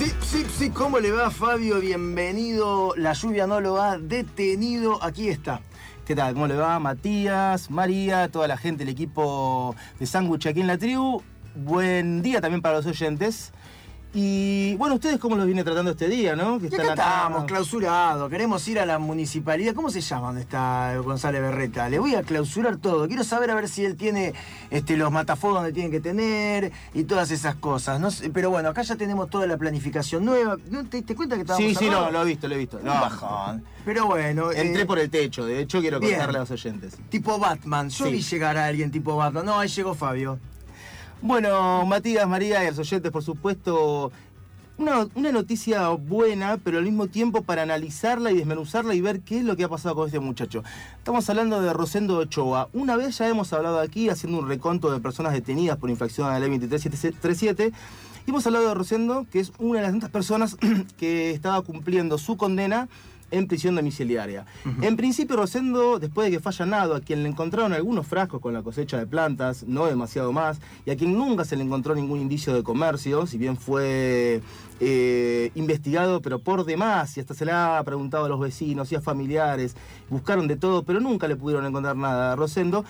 Sí, ¿cómo le va, Fabio? Bienvenido. La lluvia no lo ha detenido. Aquí está. ¿Qué tal? ¿Cómo le va? Matías, María, toda la gente, el equipo de Sándwich aquí en la tribu. Buen día también para los oyentes. Y bueno, ¿ustedes cómo los viene tratando este día, no? Que acá estamos clausurados, queremos ir a la municipalidad. ¿Cómo se llama donde está González Berreta? Le voy a clausurar todo. Quiero saber a ver si él tiene los matafuegos donde tienen que tener y todas esas cosas. No sé, pero bueno, acá ya tenemos toda la planificación nueva. ¿No te diste cuenta que estábamos Sí, lo he visto. No, bajón. Pero bueno. Entré por el techo, de hecho quiero contarle a los oyentes. Tipo Batman. Yo vi llegar a alguien tipo Batman. No, ahí llegó Fabio. Bueno, Matías, María y los oyentes, por supuesto, una noticia buena, pero al mismo tiempo para analizarla y desmenuzarla y ver qué es lo que ha pasado con este muchacho. Estamos hablando de Rosendo Ochoa. Una vez ya hemos hablado aquí, haciendo un reconto de personas detenidas por infracción a la ley 23737, y hemos hablado de Rosendo, que es una de las tantas personas que estaba cumpliendo su condena en prisión domiciliaria. En principio, Rosendo, después de que fue allanado, a quien le encontraron algunos frascos con la cosecha de plantas, no demasiado más, y a quien nunca se le encontró ningún indicio de comercio, si bien fue investigado, pero por demás, y hasta se le ha preguntado a los vecinos y a familiares, buscaron de todo, pero nunca le pudieron encontrar nada a Rosendo,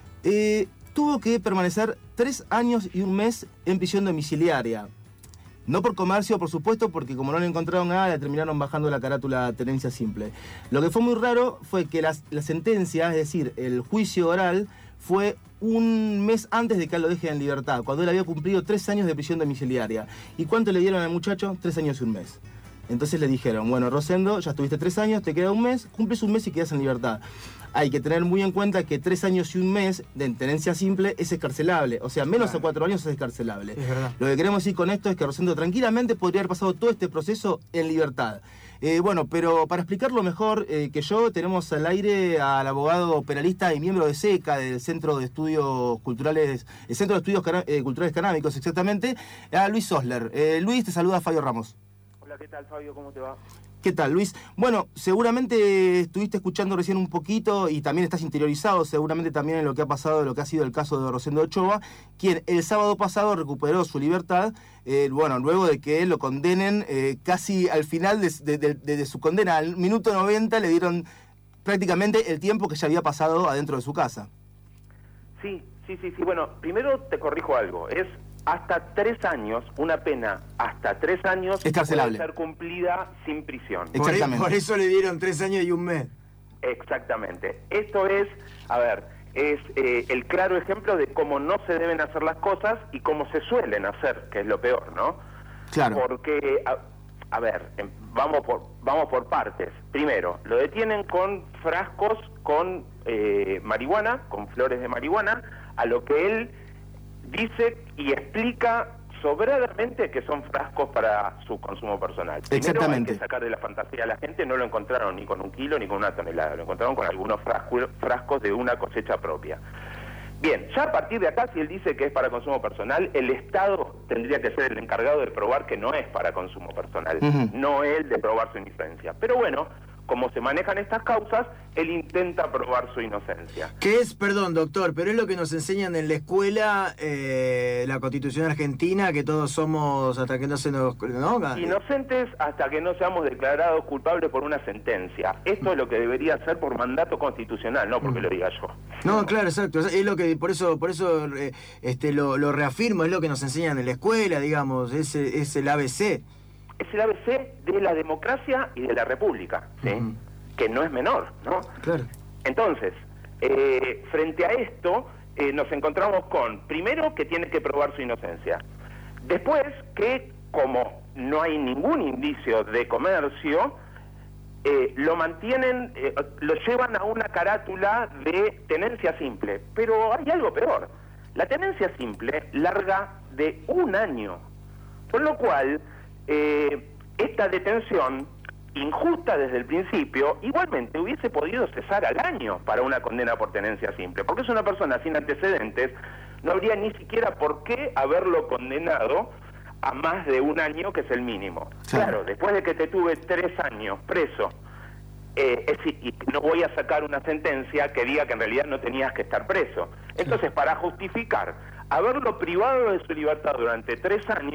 tuvo que permanecer 3 años y 1 mes en prisión domiciliaria. No por comercio, por supuesto, porque como no le encontraron nada, le terminaron bajando la carátula tenencia simple. Lo que fue muy raro fue que la sentencia, es decir, el juicio oral, fue 1 mes antes de que él lo deje en libertad, cuando él había cumplido 3 años de prisión domiciliaria. ¿Y cuánto le dieron al muchacho? 3 años y 1 mes. Entonces le dijeron, bueno, Rosendo, ya estuviste 3 años, te queda 1 mes, cumples 1 mes y quedas en libertad. Hay que tener muy en cuenta que 3 años y 1 mes de tenencia simple es escarcelable. O sea, menos de 4 años es escarcelable. Es verdad. Lo que queremos decir con esto es que Rosendo tranquilamente podría haber pasado todo este proceso en libertad. Bueno, pero para explicarlo mejor que yo, tenemos al aire al abogado penalista y miembro de SECA, del Centro de Estudios Culturales, el Centro de Estudios Culturales Canábicos, exactamente, a Luis Osler. Luis, te saluda Fabio Ramos. Hola, ¿qué tal, Fabio? ¿Cómo te va? ¿Qué tal, Luis? Bueno, seguramente estuviste escuchando recién un poquito y también estás interiorizado seguramente también en lo que ha pasado, en lo que ha sido el caso de Rosendo Ochoa, quien el sábado pasado recuperó su libertad, luego de que lo condenen casi al final de su condena, al minuto 90 le dieron prácticamente el tiempo que ya había pasado adentro de su casa. Sí. Bueno, primero te corrijo algo. Es hasta 3 años, una pena hasta 3 años escarcelable, puede ser cumplida sin prisión. Exactamente. Por eso le dieron 3 años y 1 mes. Exactamente. Esto es, es el claro ejemplo de cómo no se deben hacer las cosas y cómo se suelen hacer, que es lo peor, ¿no? Claro. Porque, vamos por partes. Primero, lo detienen con frascos con marihuana, con flores de marihuana, a lo que él dice y explica sobradamente que son frascos para su consumo personal. Primero, exactamente. hay que sacar de la fantasía a la gente, no lo encontraron ni con 1 kilo ni con 1 tonelada, lo encontraron con algunos frascos de una cosecha propia. Bien, ya a partir de acá, si él dice que es para consumo personal, el Estado tendría que ser el encargado de probar que no es para consumo personal, no él de probar su inocencia. Pero bueno, como se manejan estas causas, él intenta probar su inocencia. ¿Qué es, perdón, doctor, pero es lo que nos enseñan en la escuela, la Constitución Argentina, que todos somos hasta que no se nos... ¿no? Inocentes hasta que no seamos declarados culpables por una sentencia. Esto es lo que debería ser por mandato constitucional, no porque lo diga yo. No, claro, exacto. Es lo que por eso lo reafirmo, es lo que nos enseñan en la escuela, digamos, es el ABC. Es el ABC de la democracia y de la república, ¿sí? Que no es menor, ¿no? Claro. Entonces, frente a esto, nos encontramos con, primero, que tiene que probar su inocencia. Después, que como no hay ningún indicio de comercio, lo mantienen, lo llevan a una carátula de tenencia simple. Pero hay algo peor. La tenencia simple larga de 1 año. Por lo cual, esta detención, injusta desde el principio, igualmente hubiese podido cesar al año para una condena por tenencia simple. Porque es una persona sin antecedentes, no habría ni siquiera por qué haberlo condenado a más de 1 año, que es el mínimo. Claro, después de que te tuve 3 años preso, y no voy a sacar una sentencia que diga que en realidad no tenías que estar preso. Entonces, para justificar haberlo privado de su libertad durante 3 años,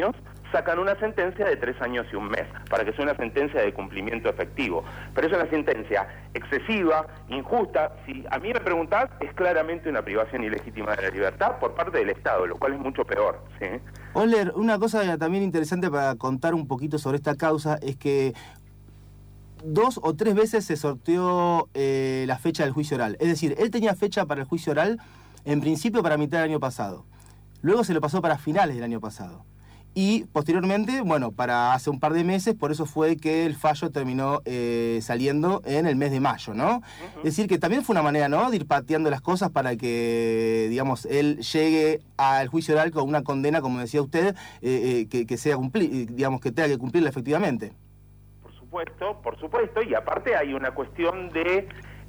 sacan una sentencia de 3 años y 1 mes, para que sea una sentencia de cumplimiento efectivo. Pero es una sentencia excesiva, injusta. Si a mí me preguntás, es claramente una privación ilegítima de la libertad por parte del Estado, lo cual es mucho peor, ¿sí? Oler, una cosa también interesante para contar un poquito sobre esta causa es que 2 o 3 veces se sorteó la fecha del juicio oral. Es decir, él tenía fecha para el juicio oral, en principio para mitad del año pasado. Luego se lo pasó para finales del año pasado. Y posteriormente, bueno, para hace un par de meses, por eso fue que el fallo terminó saliendo en el mes de mayo, ¿no? Es decir, que también fue una manera, ¿no?, de ir pateando las cosas para que, digamos, él llegue al juicio oral con una condena, como decía usted, que sea digamos, que tenga que cumplirla efectivamente. Por supuesto, y aparte hay una cuestión de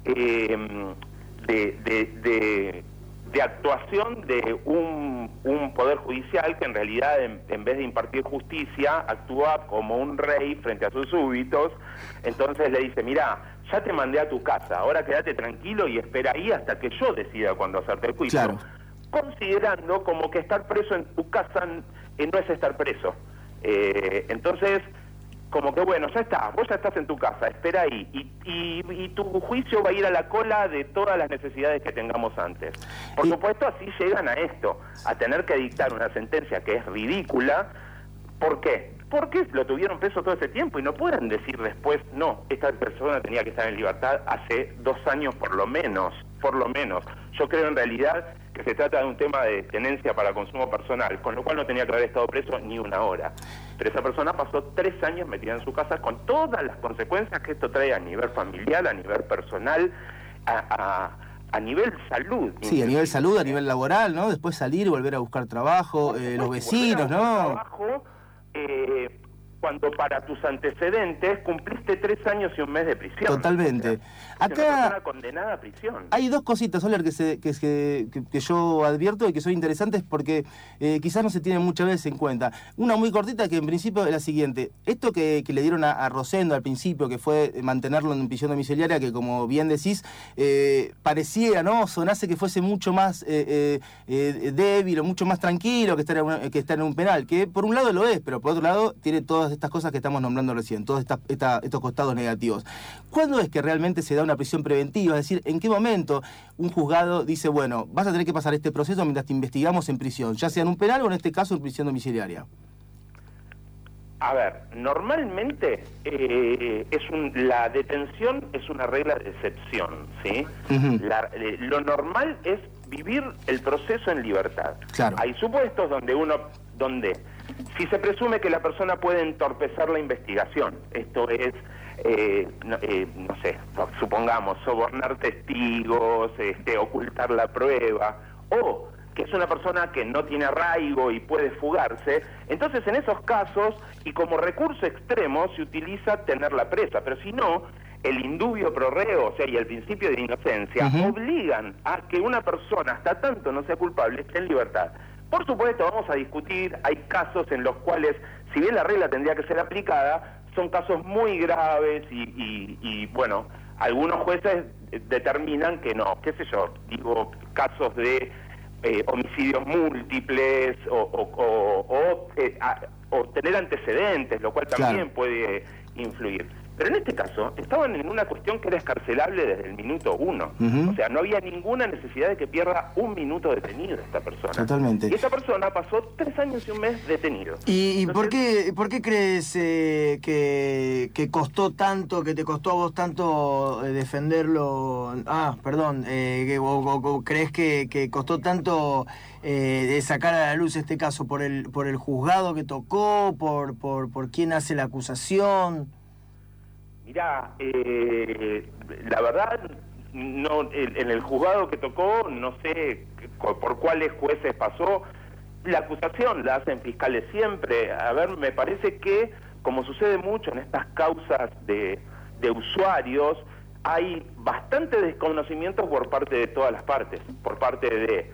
actuación de un poder judicial que en realidad en vez de impartir justicia actúa como un rey frente a sus súbditos. Entonces le dice, mirá, ya te mandé a tu casa, ahora quédate tranquilo y espera ahí hasta que yo decida cuándo hacerte el juicio. Claro. Considerando como que estar preso en tu casa no es estar preso. Entonces, como que bueno, ya está, vos ya estás en tu casa, espera ahí, y tu juicio va a ir a la cola de todas las necesidades que tengamos antes. Por supuesto, así llegan a esto, a tener que dictar una sentencia que es ridícula. ¿Por qué? Porque lo tuvieron preso todo ese tiempo y no pueden decir después, no, esta persona tenía que estar en libertad hace 2 años por lo menos. Yo creo en realidad que se trata de un tema de tenencia para consumo personal, con lo cual no tenía que haber estado preso ni 1 hora. Pero esa persona pasó 3 años metida en su casa con todas las consecuencias que esto trae a nivel familiar, a nivel personal, a nivel salud. Sí, a nivel salud, a nivel laboral, ¿no? Después salir y volver a buscar trabajo, los vecinos, ¿no? Trabajo, cuando para tus antecedentes cumpliste 3 años y 1 mes de prisión. Totalmente. O sea, Acá una persona condenada a prisión. hay 2 cositas, Oler, que yo advierto y que son interesantes porque quizás no se tienen muchas veces en cuenta. Una muy cortita que en principio es la siguiente. Esto que le dieron a Rosendo al principio, que fue mantenerlo en prisión domiciliaria, que como bien decís, pareciera, ¿no?, sonase que fuese mucho más débil o mucho más tranquilo que estar en un penal, que por un lado lo es, pero por otro lado tiene todas estas cosas que estamos nombrando recién, todos estos costados negativos. ¿Cuándo es que realmente se da una prisión preventiva? Es decir, ¿en qué momento un juzgado dice, bueno, vas a tener que pasar este proceso mientras te investigamos en prisión, ya sea en un penal o en este caso en prisión domiciliaria? A ver, normalmente la detención es una regla de excepción, ¿sí? Lo normal es vivir el proceso en libertad. Claro. Hay supuestos donde si se presume que la persona puede entorpecer la investigación, esto es, no sé, supongamos, sobornar testigos, ocultar la prueba, o que es una persona que no tiene arraigo y puede fugarse, entonces en esos casos, y como recurso extremo, se utiliza tenerla presa, pero si no, el indubio pro reo, o sea, y el principio de inocencia, obligan a que una persona, hasta tanto no sea culpable, esté en libertad. Por supuesto, vamos a discutir, hay casos en los cuales, si bien la regla tendría que ser aplicada, son casos muy graves y bueno, algunos jueces determinan que no, qué sé yo, digo, casos de homicidios múltiples o tener antecedentes, lo cual también puede influir. Pero en este caso, estaban en una cuestión que era escarcelable desde el minuto 1. O sea, no había ninguna necesidad de que pierda 1 minuto detenido esta persona. Totalmente. Y esta persona pasó 3 años y 1 mes detenido. ¿Y Entonces, por qué crees que costó tanto, que te costó a vos tanto defenderlo? O crees que costó tanto de sacar a la luz este caso por el juzgado que tocó, por quién hace la acusación? Mirá, la verdad, no, en el juzgado que tocó, no sé por cuáles jueces pasó. La acusación la hacen fiscales siempre. A ver, me parece que, como sucede mucho en estas causas de usuarios, hay bastante desconocimiento por parte de todas las partes, por parte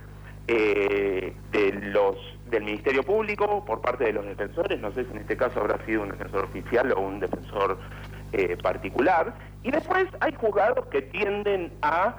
del Ministerio Público, por parte de los defensores, no sé si en este caso habrá sido un defensor oficial o un defensor particular, y después hay juzgados que tienden a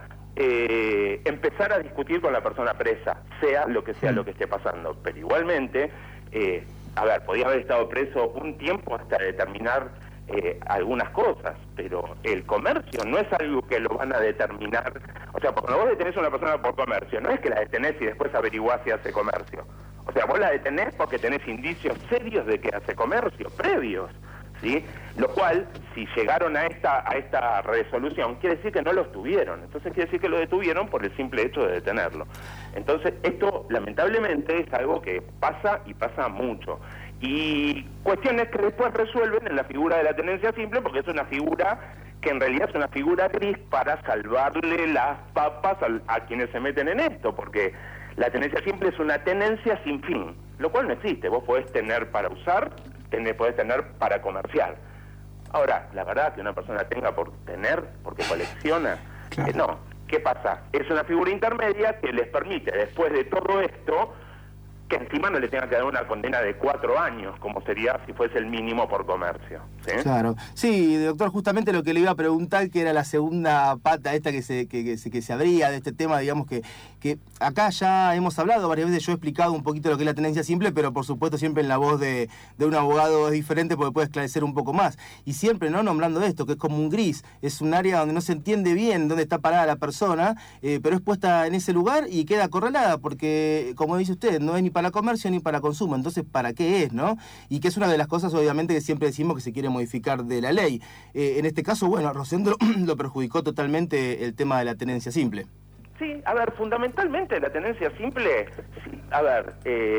empezar a discutir con la persona presa, sea lo que esté pasando, pero igualmente a ver, podía haber estado preso un tiempo hasta determinar algunas cosas, pero el comercio no es algo que lo van a determinar. O sea, cuando vos detenés a una persona por comercio, no es que la detenés y después averiguás si hace comercio. O sea, vos la detenés porque tenés indicios serios de que hace comercio, previos, ¿sí? Lo cual, si llegaron a esta resolución, quiere decir que no los tuvieron. Entonces quiere decir que lo detuvieron por el simple hecho de detenerlo. Entonces, esto, lamentablemente, es algo que pasa y pasa mucho. Y cuestiones que después resuelven en la figura de la tenencia simple, porque es una figura que en realidad es una figura gris para salvarle las papas a quienes se meten en esto, porque la tenencia simple es una tenencia sin fin, lo cual no existe. Vos podés tener para usar, podés tener para comerciar. Ahora, la verdad que una persona tenga por tener, porque colecciona, claro. No. ¿Qué pasa? Es una figura intermedia que les permite, después de todo esto, que encima no le tenga que dar una condena de 4 años, como sería si fuese el mínimo por comercio. ¿Sí? Claro. Sí, doctor, justamente lo que le iba a preguntar, que era la segunda pata esta que se abría de este tema, digamos que acá ya hemos hablado varias veces, yo he explicado un poquito lo que es la tenencia simple, pero por supuesto siempre en la voz de un abogado es diferente porque puede esclarecer un poco más. Y siempre, ¿no?, nombrando esto, que es como un gris, es un área donde no se entiende bien dónde está parada la persona, pero es puesta en ese lugar y queda acorralada, porque, como dice usted, no es ni para comercio ni para consumo, entonces ¿para qué es, no? Y que es una de las cosas, obviamente, que siempre decimos que se quiere modificar de la ley. En este caso, bueno, a Rosendo lo perjudicó totalmente el tema de la tenencia simple. Sí, a ver, fundamentalmente la tenencia simple, a ver,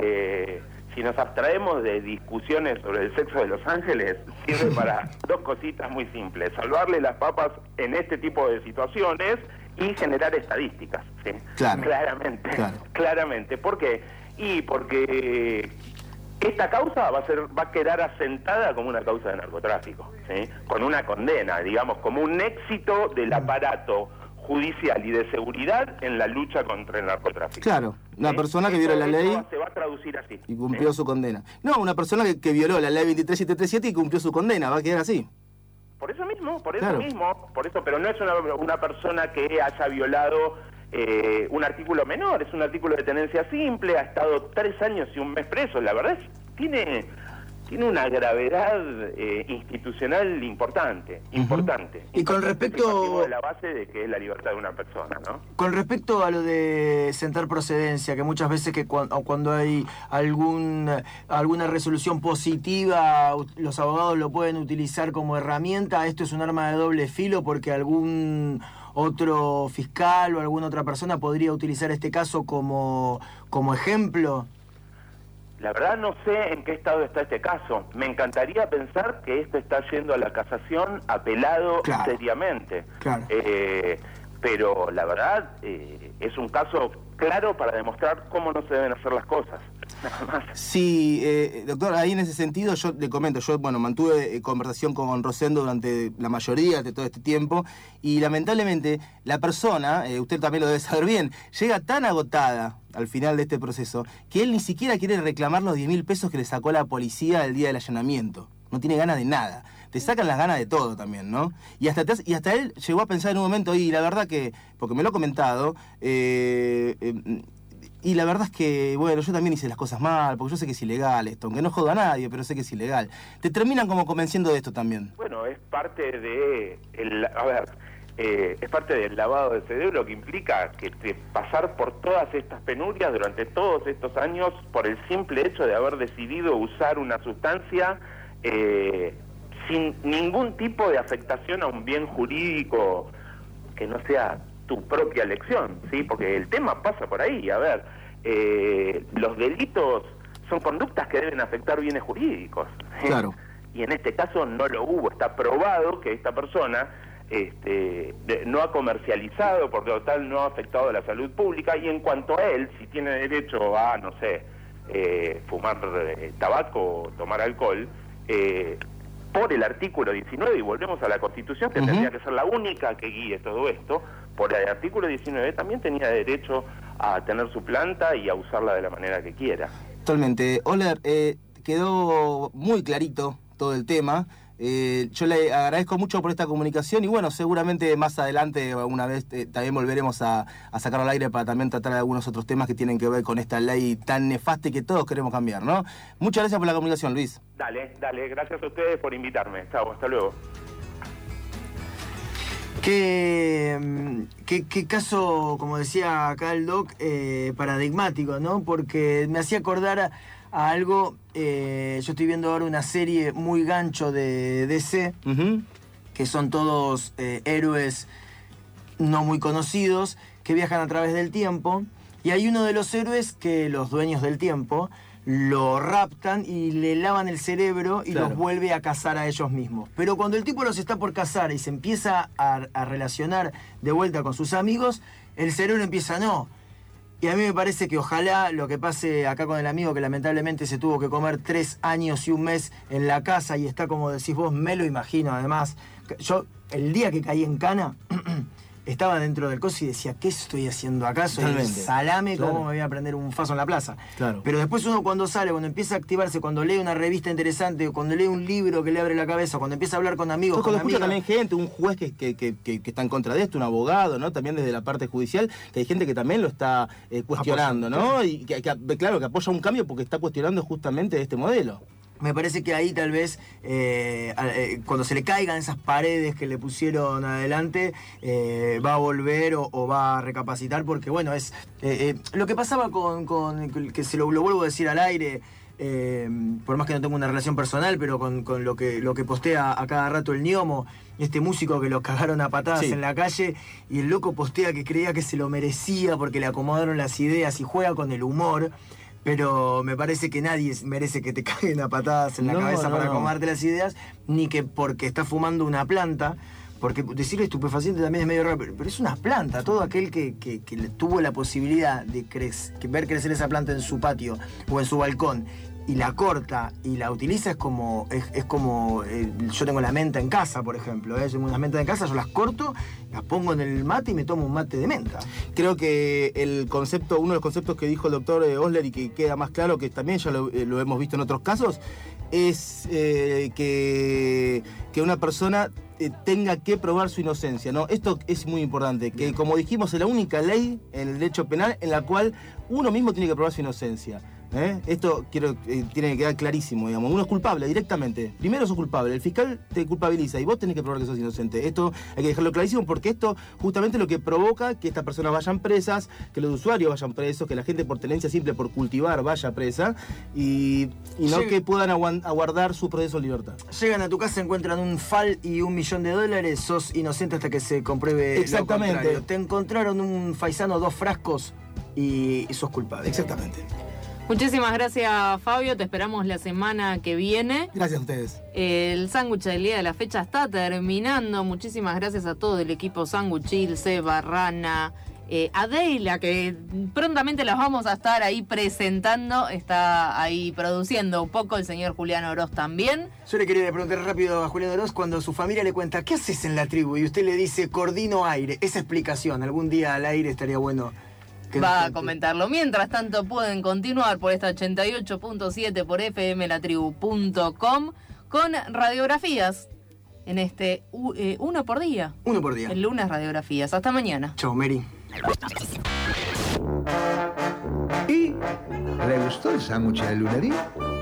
si nos abstraemos de discusiones sobre el sexo de los ángeles, sirve para dos cositas muy simples: salvarle las papas en este tipo de situaciones y generar estadísticas, ¿sí? Claro. Claramente. ¿Por qué? Y porque esta causa va a quedar asentada como una causa de narcotráfico, ¿sí? Con una condena, digamos, como un éxito del aparato judicial y de seguridad en la lucha contra el narcotráfico. Claro, una persona que violó la ley se va a traducir así. Y cumplió su condena. No, una persona que violó la ley 23737 y cumplió su condena, va a quedar así. Por eso mismo, Claro. pero no es una persona que haya violado un artículo menor, es un artículo de tenencia simple, ha estado 3 años y un mes preso. La verdad tiene una gravedad institucional importante. Y con respecto de la base de que es la libertad de una persona, ¿no? Con respecto a lo de sentar procedencia, que muchas veces cuando hay alguna resolución positiva, los abogados lo pueden utilizar como herramienta, esto es un arma de doble filo porque algún otro fiscal o alguna otra persona podría utilizar este caso como ejemplo. La verdad no sé en qué estado está este caso. Me encantaría pensar que esto está yendo a la casación apelado seriamente. Claro. Pero la verdad es un caso claro para demostrar cómo no se deben hacer las cosas. Nada más. Sí, doctor, ahí en ese sentido yo le comento, mantuve conversación con Rosendo durante la mayoría de todo este tiempo y lamentablemente la persona, usted también lo debe saber bien, llega tan agotada al final de este proceso que él ni siquiera quiere reclamar los 10.000 pesos que le sacó la policía el día del allanamiento. No tiene ganas de nada. Te sacan las ganas de todo también, ¿no? Y hasta él llegó a pensar en un momento, y la verdad que, porque me lo ha comentado, y la verdad es que, bueno, yo también hice las cosas mal, porque yo sé que es ilegal esto, aunque no joda a nadie, pero sé que es ilegal. Te terminan como convenciendo de esto también. Bueno, es parte es parte del lavado de cerebro que implica que pasar por todas estas penurias durante todos estos años por el simple hecho de haber decidido usar una sustancia sin ningún tipo de afectación a un bien jurídico que no sea tu propia elección, ¿sí? Porque el tema pasa por ahí. A ver, los delitos son conductas que deben afectar bienes jurídicos. Claro. Y en este caso no lo hubo. Está probado que esta persona no ha comercializado, porque total no ha afectado a la salud pública, y en cuanto a él, si tiene derecho a, no sé, fumar tabaco o tomar alcohol, por el artículo 19, y volvemos a la Constitución, que tendría que ser la única que guíe todo esto, por el artículo 19 también tenía derecho a tener su planta y a usarla de la manera que quiera. Totalmente. Oler, quedó muy clarito todo el tema. Yo le agradezco mucho por esta comunicación y bueno, seguramente más adelante alguna vez también volveremos a sacarlo al aire para también tratar algunos otros temas que tienen que ver con esta ley tan nefasta y que todos queremos cambiar, ¿no? Muchas gracias por la comunicación, Luis. Dale, gracias a ustedes por invitarme. Chao, hasta luego. Qué caso, como decía acá el Doc, paradigmático, ¿no? Porque me hacía acordar a algo. Yo estoy viendo ahora una serie muy gancho de DC, que son todos héroes no muy conocidos, que viajan a través del tiempo, y hay uno de los héroes que los dueños del tiempo lo raptan y le lavan el cerebro y los vuelve a cazar a ellos mismos. Pero cuando el tipo los está por cazar y se empieza a relacionar de vuelta con sus amigos, el cerebro empieza no. Y a mí me parece que ojalá lo que pase acá con el amigo, que lamentablemente se tuvo que comer 3 años y un mes en la casa y está, como decís vos, me lo imagino. Además, yo el día que caí en cana estaba dentro del coso y decía, ¿qué estoy haciendo acá? Soy el salame, ¿cómo me voy a prender un faso en la plaza? Claro. Pero después uno cuando sale, cuando empieza a activarse, cuando lee una revista interesante, cuando lee un libro que le abre la cabeza, cuando empieza a hablar con amigos, cuando escucha también gente, un juez que está en contra de esto, un abogado, ¿no? También desde la parte judicial, que hay gente que también lo está cuestionando, ¿no? Y claro, que apoya un cambio porque está cuestionando justamente este modelo. Me parece que ahí tal vez, cuando se le caigan esas paredes que le pusieron adelante, va a volver o va a recapacitar, porque bueno, es lo que pasaba con que se lo vuelvo a decir al aire, por más que no tengo una relación personal, pero con lo que postea a cada rato el Ñomo, este músico que lo cagaron a patadas en la calle, y el loco postea que creía que se lo merecía porque le acomodaron las ideas y juega con el humor. Pero me parece que nadie merece que te caguen a patadas en la cabeza para acomodarte las ideas, ni que porque está fumando una planta, porque decirle estupefaciente también es medio raro, pero es una planta. Todo aquel que tuvo la posibilidad de ver crecer esa planta en su patio o en su balcón y la corta y la utiliza, es como yo tengo la menta en casa, por ejemplo, yo tengo unas mentas en casa, yo las corto, las pongo en el mate y me tomo un mate de menta. Creo que uno de los conceptos que dijo el doctor Osler y que queda más claro, que también ya lo hemos visto en otros casos, es que una persona tenga que probar su inocencia, ¿no? Esto es muy importante, que como dijimos, es la única ley en el derecho penal en la cual uno mismo tiene que probar su inocencia. Esto tiene que quedar clarísimo, digamos. Uno es culpable directamente. Primero sos culpable, el fiscal te culpabiliza y vos tenés que probar que sos inocente. Esto hay que dejarlo clarísimo porque esto justamente es lo que provoca que estas personas vayan presas, que los usuarios vayan presos, que la gente por tenencia simple, por cultivar, vaya presa y no que puedan aguardar su proceso de libertad. Llegan a tu casa, encuentran un FAL y $1 millón, sos inocente hasta que se compruebe exactamente lo contrario. Te encontraron un faisano, 2 frascos y sos culpable. Exactamente. Muchísimas gracias, Fabio. Te esperamos la semana que viene. Gracias a ustedes. El sándwich del día de la fecha está terminando. Muchísimas gracias a todo el equipo sándwich, Ilse, Barrana, Adela, que prontamente las vamos a estar ahí presentando. Está ahí produciendo un poco el señor Julián Oroz también. Yo le quería preguntar rápido a Julián Oroz cuando su familia le cuenta, ¿qué haces en la tribu? Y usted le dice, coordino aire. Esa explicación, algún día al aire estaría bueno. Va a comentarlo. Mientras tanto, pueden continuar por esta 88.7 por fmlatribu.com con radiografías en este uno por día. Uno por día. El lunes radiografías. Hasta mañana. Chau, Mary. ¿Y le gustó el sándwich del lunerín?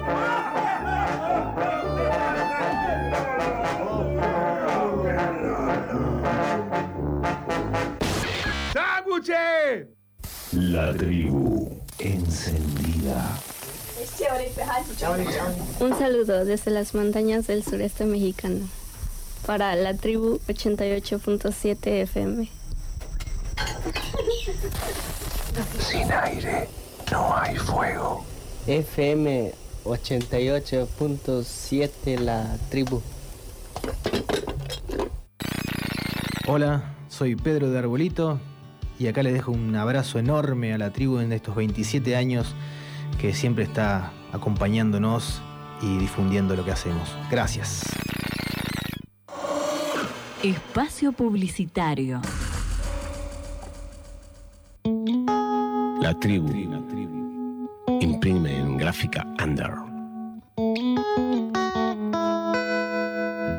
¡Sándwiches! La tribu encendida. Un saludo desde las montañas del sureste mexicano para la tribu 88.7 FM. Sin aire no hay fuego. FM 88.7 La tribu. Hola, soy Pedro de Arbolito. Y acá les dejo un abrazo enorme a la tribu en estos 27 años que siempre está acompañándonos y difundiendo lo que hacemos. Gracias. Espacio publicitario. La tribu. Imprime en gráfica Under.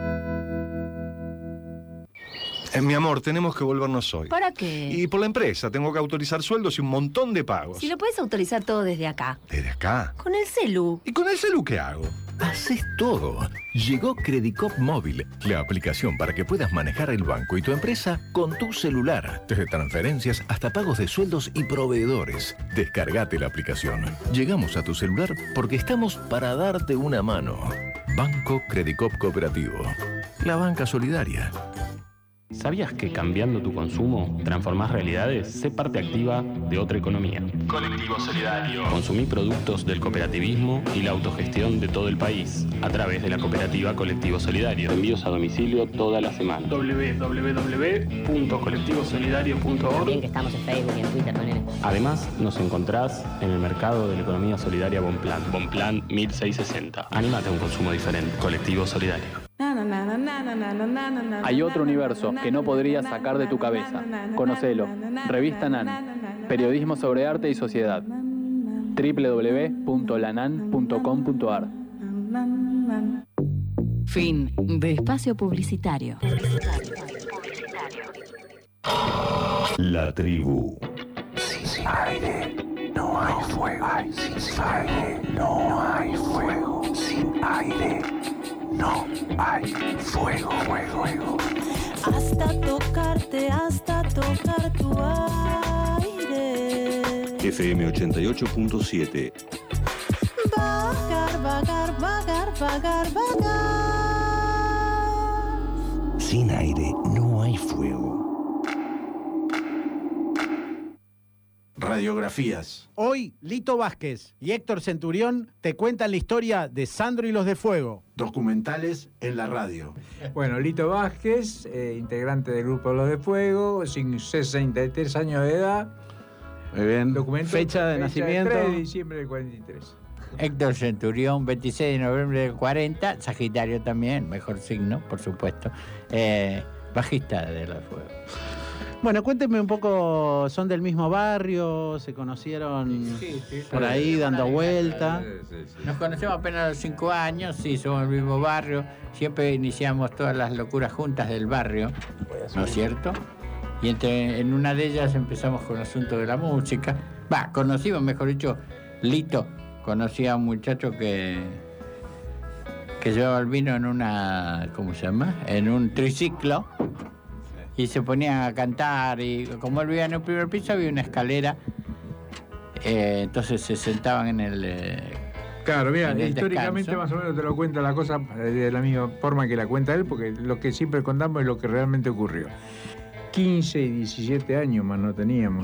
Mi amor, tenemos que volvernos hoy. ¿Para qué? Y por la empresa, tengo que autorizar sueldos y un montón de pagos. Si lo puedes autorizar todo desde acá. ¿Desde acá? Con el celu. ¿Y con el celu qué hago? Haces todo. Llegó Credicop Móvil, la aplicación para que puedas manejar el banco y tu empresa con tu celular. Desde transferencias hasta pagos de sueldos y proveedores. Descargate la aplicación. Llegamos a tu celular porque estamos para darte una mano. Banco Credicop Cooperativo. La banca solidaria. ¿Sabías que cambiando tu consumo transformás realidades? Sé parte activa de otra economía. Colectivo Solidario. Consumí productos del cooperativismo y la autogestión de todo el país a través de la cooperativa Colectivo Solidario. Envíos a domicilio toda la semana. www.colectivosolidario.org. Bien que estamos en Facebook y en Twitter también. Además, nos encontrás en el mercado de la economía solidaria Bonplan. Bonplan 1660. Anímate a un consumo diferente. Colectivo Solidario. Hay otro universo que no podrías sacar de tu cabeza. Conocelo. Revista NAN. Periodismo sobre arte y sociedad. www.lanan.com.ar. Fin de espacio publicitario. La tribu. Sin aire no hay fuego. Sin aire no hay fuego. Sin aire no hay fuego. Hasta tocar tu aire. FM 88.7. Vagar. Sin aire no hay fuego. Radiografías. Hoy, Lito Vázquez y Héctor Centurión te cuentan la historia de Sandro y los de Fuego. Documentales en la radio. Bueno, Lito Vázquez, integrante del grupo Los de Fuego, 63 años de edad. Muy bien. Fecha de nacimiento. 3 de diciembre del 43. Héctor Centurión, 26 de noviembre del 40, Sagitario también, mejor signo, por supuesto. Bajista de Los de Fuego. Bueno, cuéntenme un poco, ¿son del mismo barrio? ¿Se conocieron por ahí dando vuelta? Sí. Nos conocemos apenas a los 5 años, sí, somos del mismo barrio, siempre iniciamos todas las locuras juntas del barrio, ¿no es cierto? Y en una de ellas empezamos con el asunto de la música. Conocimos, mejor dicho, Lito conocía a un muchacho que llevaba el vino en una, ¿cómo se llama? En un triciclo. Y se ponía a cantar, y como él vivía en el primer piso había una escalera, entonces se sentaban en el... Claro, mira, históricamente descanso. más o menos te lo cuenta la cosa de la misma forma que la cuenta él, porque lo que siempre contamos es lo que realmente ocurrió. 15 y 17 años más no teníamos.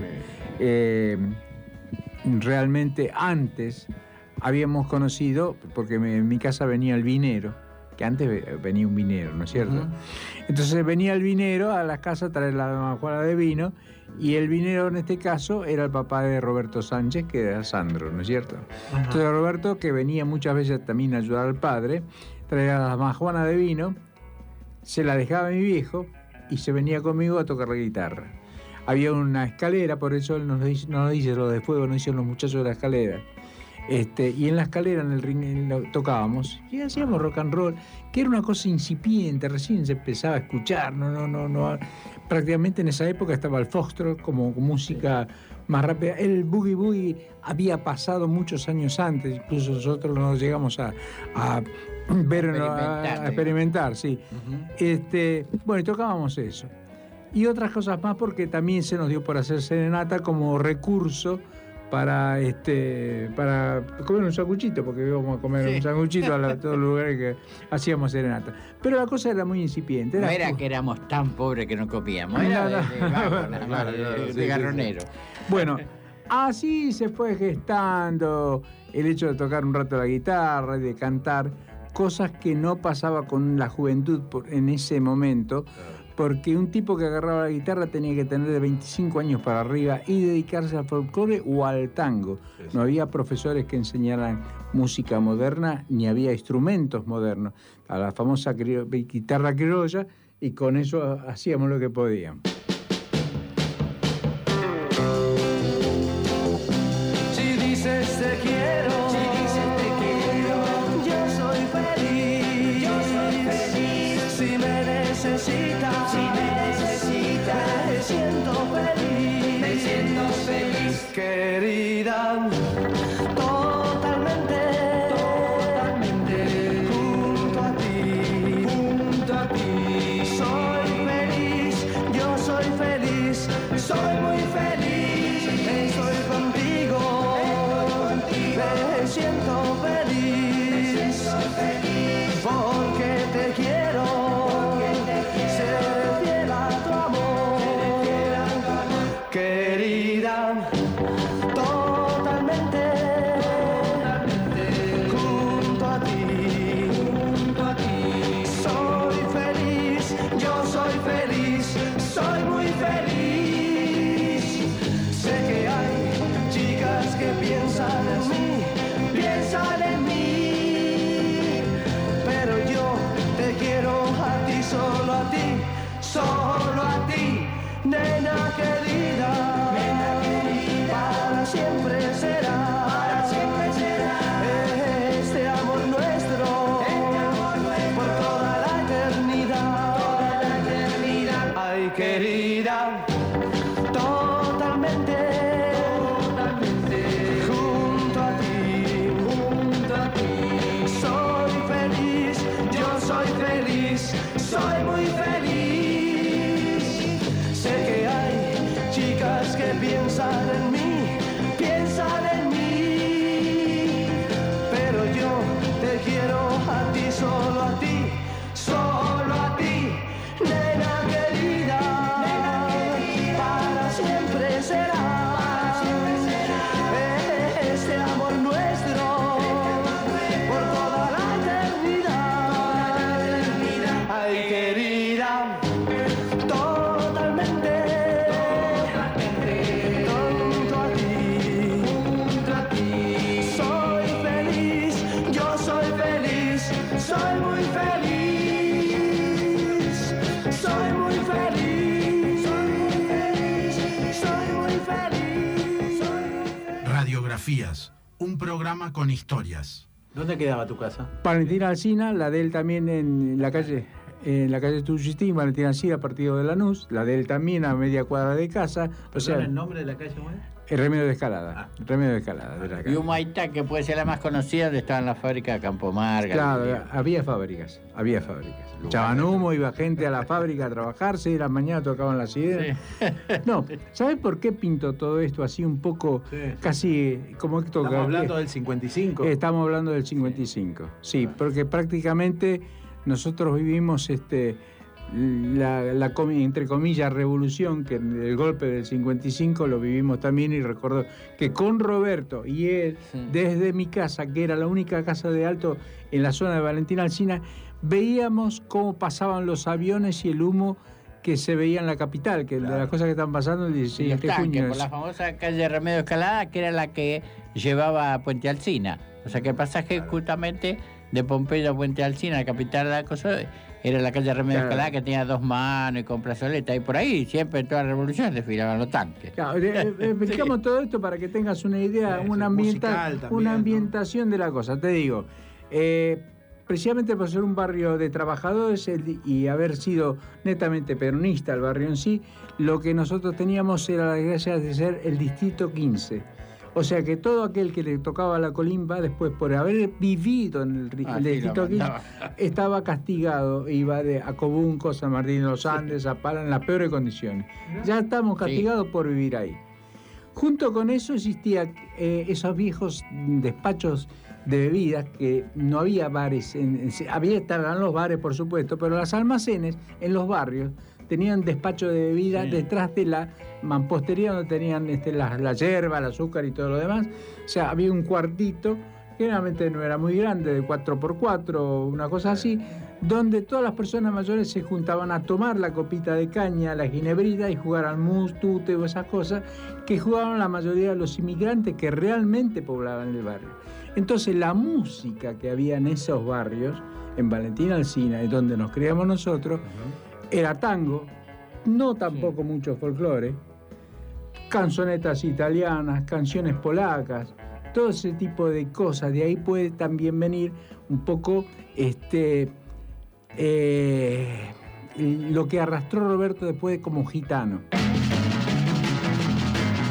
Realmente antes habíamos conocido, porque en mi casa venía el vinero, que antes venía un vinero, ¿no es cierto? Uh-huh. Entonces venía el vinero a la casa a traer la majuana de vino, y el vinero en este caso era el papá de Roberto Sánchez, que era Sandro, ¿no es cierto? Uh-huh. Entonces Roberto, que venía muchas veces también a ayudar al padre, traía la majuana de vino, se la dejaba a mi viejo y se venía conmigo a tocar la guitarra. Había una escalera, por eso él no lo dice Los de Fuego, no dicen los muchachos de la escalera. Y en la escalera, en el ring, tocábamos y hacíamos rock and roll, que era una cosa incipiente, recién se empezaba a escuchar, no. Prácticamente en esa época estaba el foxtrot como música más rápida. El boogie boogie había pasado muchos años antes, incluso nosotros nos llegamos a ver, a experimentar, sí. Uh-huh. Bueno, y tocábamos eso. Y otras cosas más, porque también se nos dio por hacer serenata como recurso para comer un sanguchito, porque íbamos a comer un sanguchito a todos los lugares que hacíamos serenata. Pero la cosa era muy incipiente. No era que éramos tan pobres que no comíamos, era de garronero. Bueno, así se fue gestando el hecho de tocar un rato la guitarra y de cantar, cosas que no pasaba con la juventud en ese momento. Porque un tipo que agarraba la guitarra tenía que tener de 25 años para arriba y dedicarse al folclore o al tango. No había profesores que enseñaran música moderna, ni había instrumentos modernos. A la famosa guitarra criolla, y con eso hacíamos lo que podíamos. Si dices te quiero, yo soy feliz, si me necesitas, querida, totalmente, junto a ti, soy feliz, yo soy feliz, soy muy feliz, estoy contigo, me siento feliz, porque te quiero, ser fiel a tu amor, querida, totalmente, junto a ti, soy feliz, yo soy feliz, soy muy feliz, sé que hay chicas que piensan en mí, pero yo te quiero a ti, solo a ti, nena querida, para siempre será, este amor nuestro, por toda la eternidad, ay querida, totalmente, junto a ti, soy feliz, yo soy feliz, soy muy feliz, sé que hay chicas que piensan en mí, pero yo te quiero a ti, solo a ti, nena querida, para siempre será, este amor nuestro, por toda la eternidad, ay querida, totalmente, junto a ti, soy feliz, yo soy feliz, soy muy feliz, soy muy feliz, soy muy feliz. Radiografías, un programa con historias. ¿Dónde quedaba tu casa? Valentina Alsina, la de él también en la calle Tuchistín, Valentina Alsina, partido de Lanús, la de él también a media cuadra de casa. O sea, ¿el nombre de la calle cómo es? El Remedio de Escalada. Remedio de Escalada. De la calle. Y Humaitá, que puede ser la más conocida, donde estaba en la fábrica de Campo Marga. Claro, había fábricas. Echaban humo, iba gente a la fábrica a trabajar, 6 de la mañana tocaban las ideas. Sí. No, ¿sabes por qué pinto todo esto así un poco, casi como esto? Estamos hablando del 55. Estamos hablando del 55, sí, porque prácticamente nosotros vivimos entre comillas revolución, que el golpe del 55 lo vivimos también, y recuerdo que con Roberto y él, desde mi casa, que era la única casa de alto en la zona de Valentina Alsina, veíamos cómo pasaban los aviones y el humo que se veía en la capital, que de las cosas que están pasando el 16 de junio. Por la famosa calle Remedio Escalada, que era la que llevaba a Puente Alsina. O sea que el pasaje justamente de Pompeya a Puente Alsina, la capital de la cosa, era la calle Remedio Escalada, que tenía 2 manos y con plazoleta, y por ahí siempre en toda la revolución desfilaban los tanques. Claro, explicamos todo esto para que tengas una idea, una ambientación de la cosa. Te digo, precisamente por ser un barrio de trabajadores y haber sido netamente peronista el barrio en sí, lo que nosotros teníamos era la gracia de ser el distrito 15. O sea que todo aquel que le tocaba la colimba, después por haber vivido en el distrito 15, estaba castigado, iba de Acobunco, San Martín de los Andes, a Pala, en las peores condiciones. Ya estamos castigados por vivir ahí. Junto con eso existían esos viejos despachos de bebidas, que no había bares, estaban los bares por supuesto, pero los almacenes en los barrios tenían despacho de bebidas detrás de la mampostería, donde tenían la yerba, el azúcar y todo lo demás. O sea, había un cuartito, generalmente no era muy grande, de 4x4, una cosa así, donde todas las personas mayores se juntaban a tomar la copita de caña, la ginebrita, y jugar al mus, tute o esas cosas que jugaban la mayoría de los inmigrantes que realmente poblaban el barrio. Entonces la música que había en esos barrios, en Valentina Alsina, y donde nos criamos nosotros, era tango, no tampoco mucho folclore, canzonetas italianas, canciones polacas, todo ese tipo de cosas. De ahí puede también venir un poco lo que arrastró Roberto después como gitano.